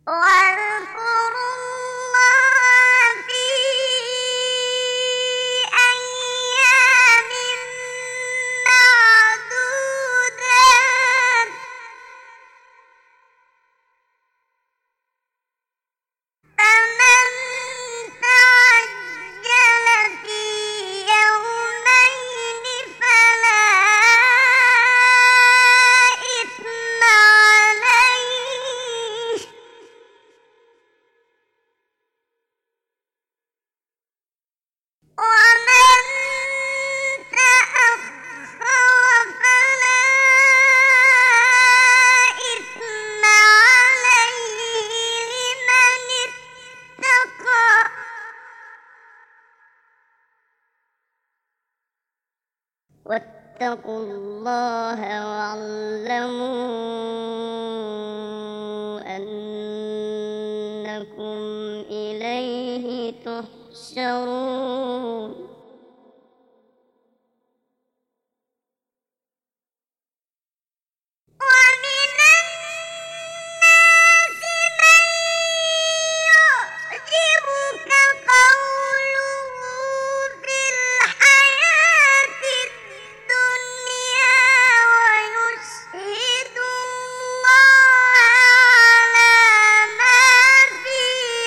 واذكروا الله في أيام معدودات فمن تعجل في يومين فلا إثم عليه ومن تأخر فلا إثم عليه لمن اتقى واتقوا الله واعلموا أنكم إليه تحشرون ومن الناس من يعجبك قوله في الحياة الدنيا ويشهد الله على ما في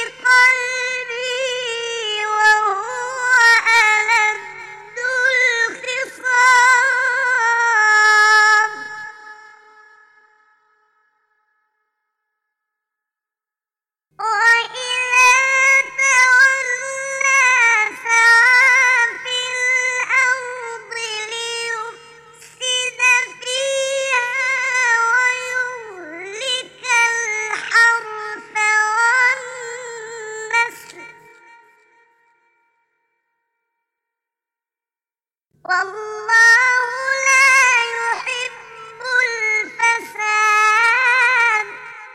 قلبه وهو ألد الخصام وإذا تولى سعى في الأرض ليفسد فيها ويهلك الحرث والنسل والله لا يحب الفساد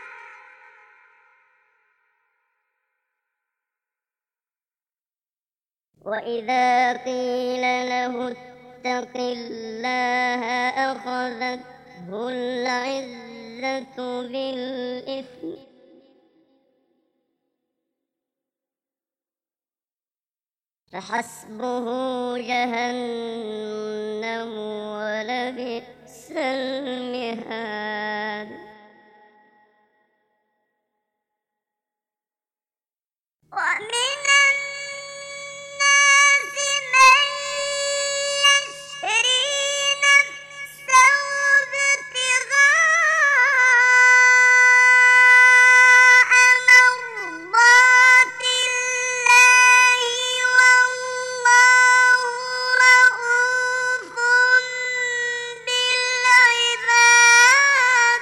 وإذا قيل له اتق الله أخذته العزة بالإثم فحسبه جهنم ولبئس المهاد ومن الناس من يشري نفسه ابتغاء مرضات الله والله رءوف بالعباد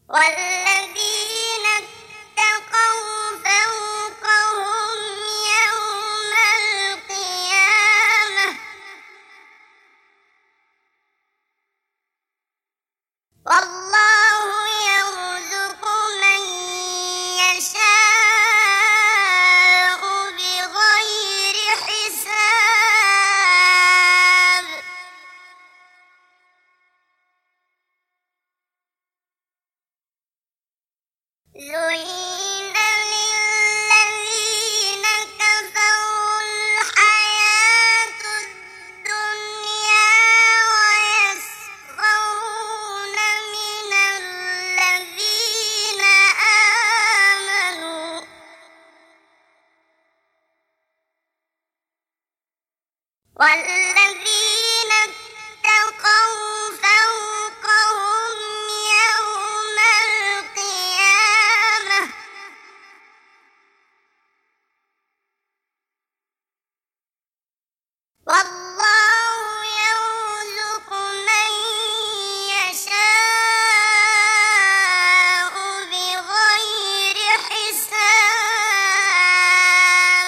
والذين اتقوا فوقهم يوم القيامة والله يرزق من يشاء بغير حساب زين للذين كفروا الحياة الدنيا ويسخرون من الذين آمنوا والذين اتقوا فوقهم يوم القيامة والله يرزق من يشاء بغير حساب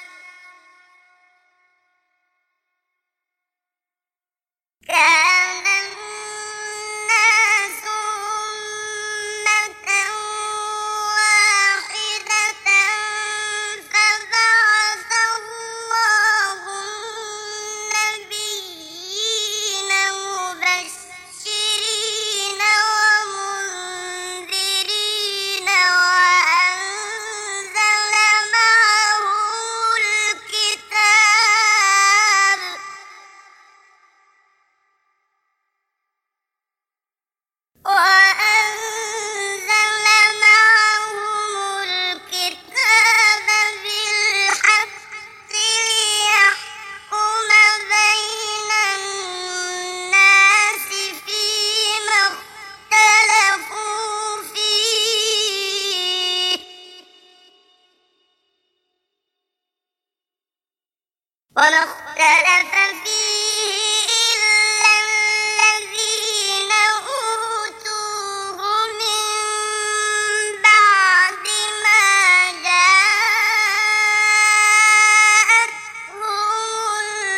كان الناس أمة واحدة فبعث الله النبيين مبشرين ومنذرين وأنزل معهم الكتاب بالحق ليحكم بين الناس فيما اختلفوا فيه وما اختلف فيه إلا الذين أوتوه من بعد ما جاءتهم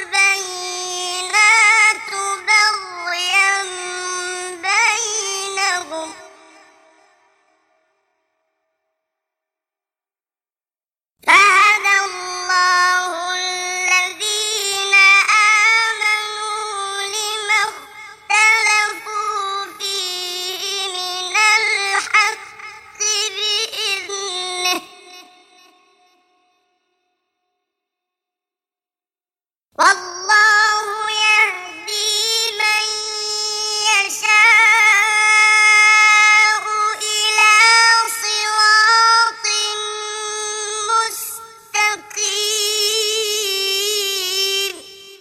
البينات بغيا بينهم فهدى الله الذين آمنوا لما اختلفوا فيه من الحق بإذنه والله يهدي من يشاء إلى صراط مستقيم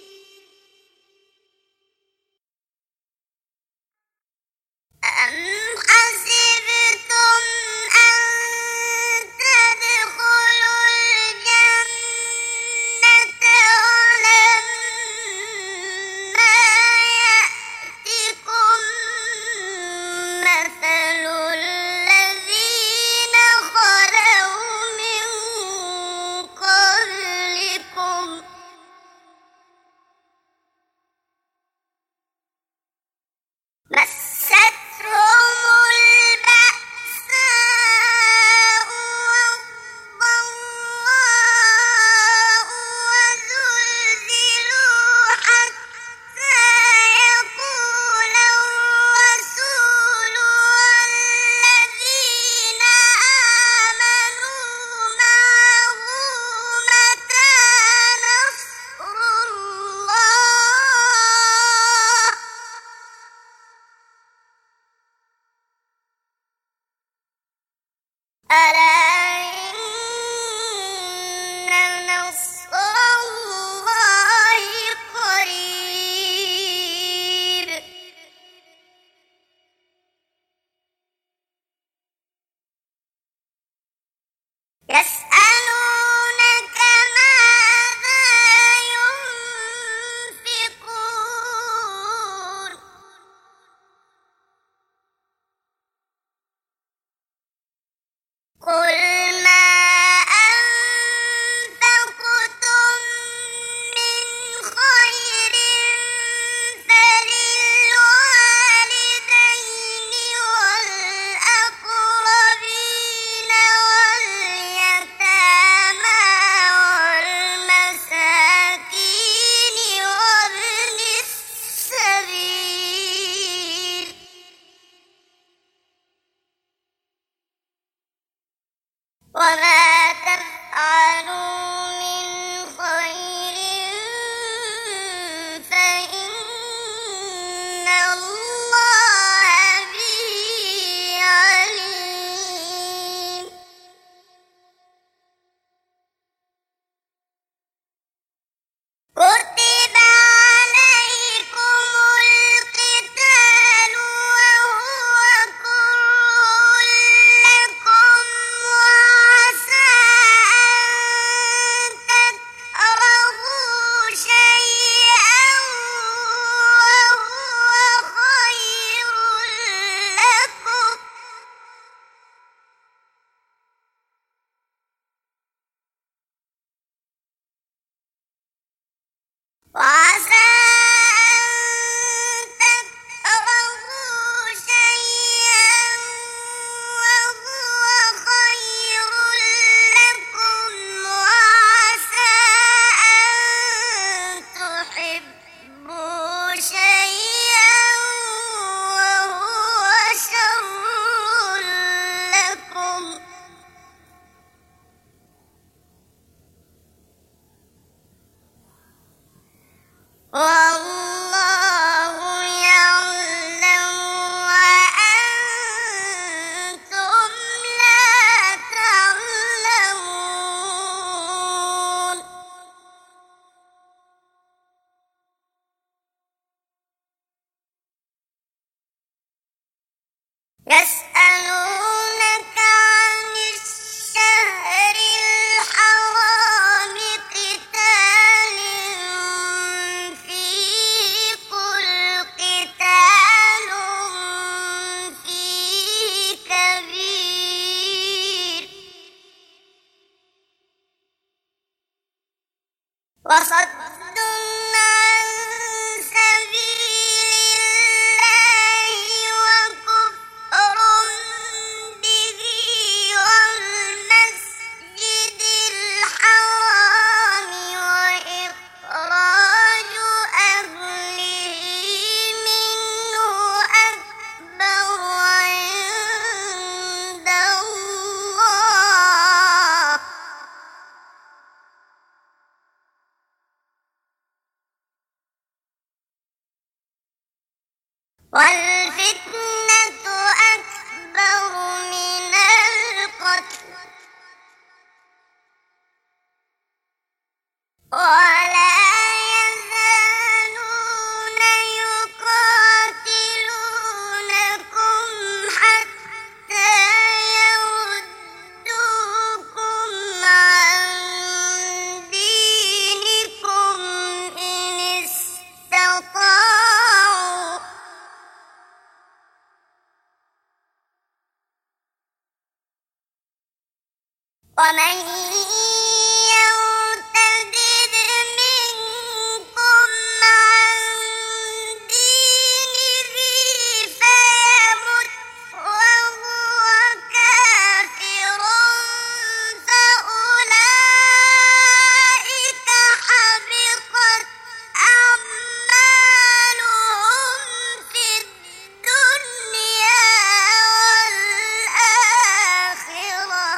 أم حسبتم أن تدخلوا الجنة ولما يأتكم مثل الذين خلوا من قبلكم مستهم البأساء والضراء وزلزلوا حتى يقول الرسول والذين آمنوا معه متى نصر الله ألا إن نصر الله قريب يسألونك ماذا ينفقون يسألونك عن الشهر الحرام قتال فيه قل قتال فيه كبير وصد عن سبيل الله وكفر به والمسجد الحرام وإخراج أهله منه أكبر عند الله والفتنة أكبر من القتل ولا يزالون يقاتلونكم حتى يردوكم عن دينكم إن استطاعوا ومن يرتد منكم عن دينه فيمت وهو كافر فأولئك حبطت أعمالهم في الدنيا والآخرة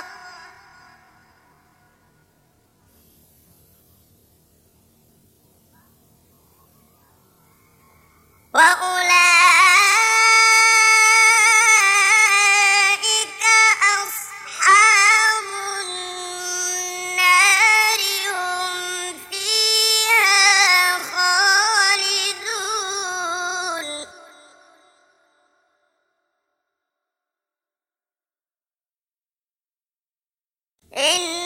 وأولئك أصحاب النار هم فيها خالدون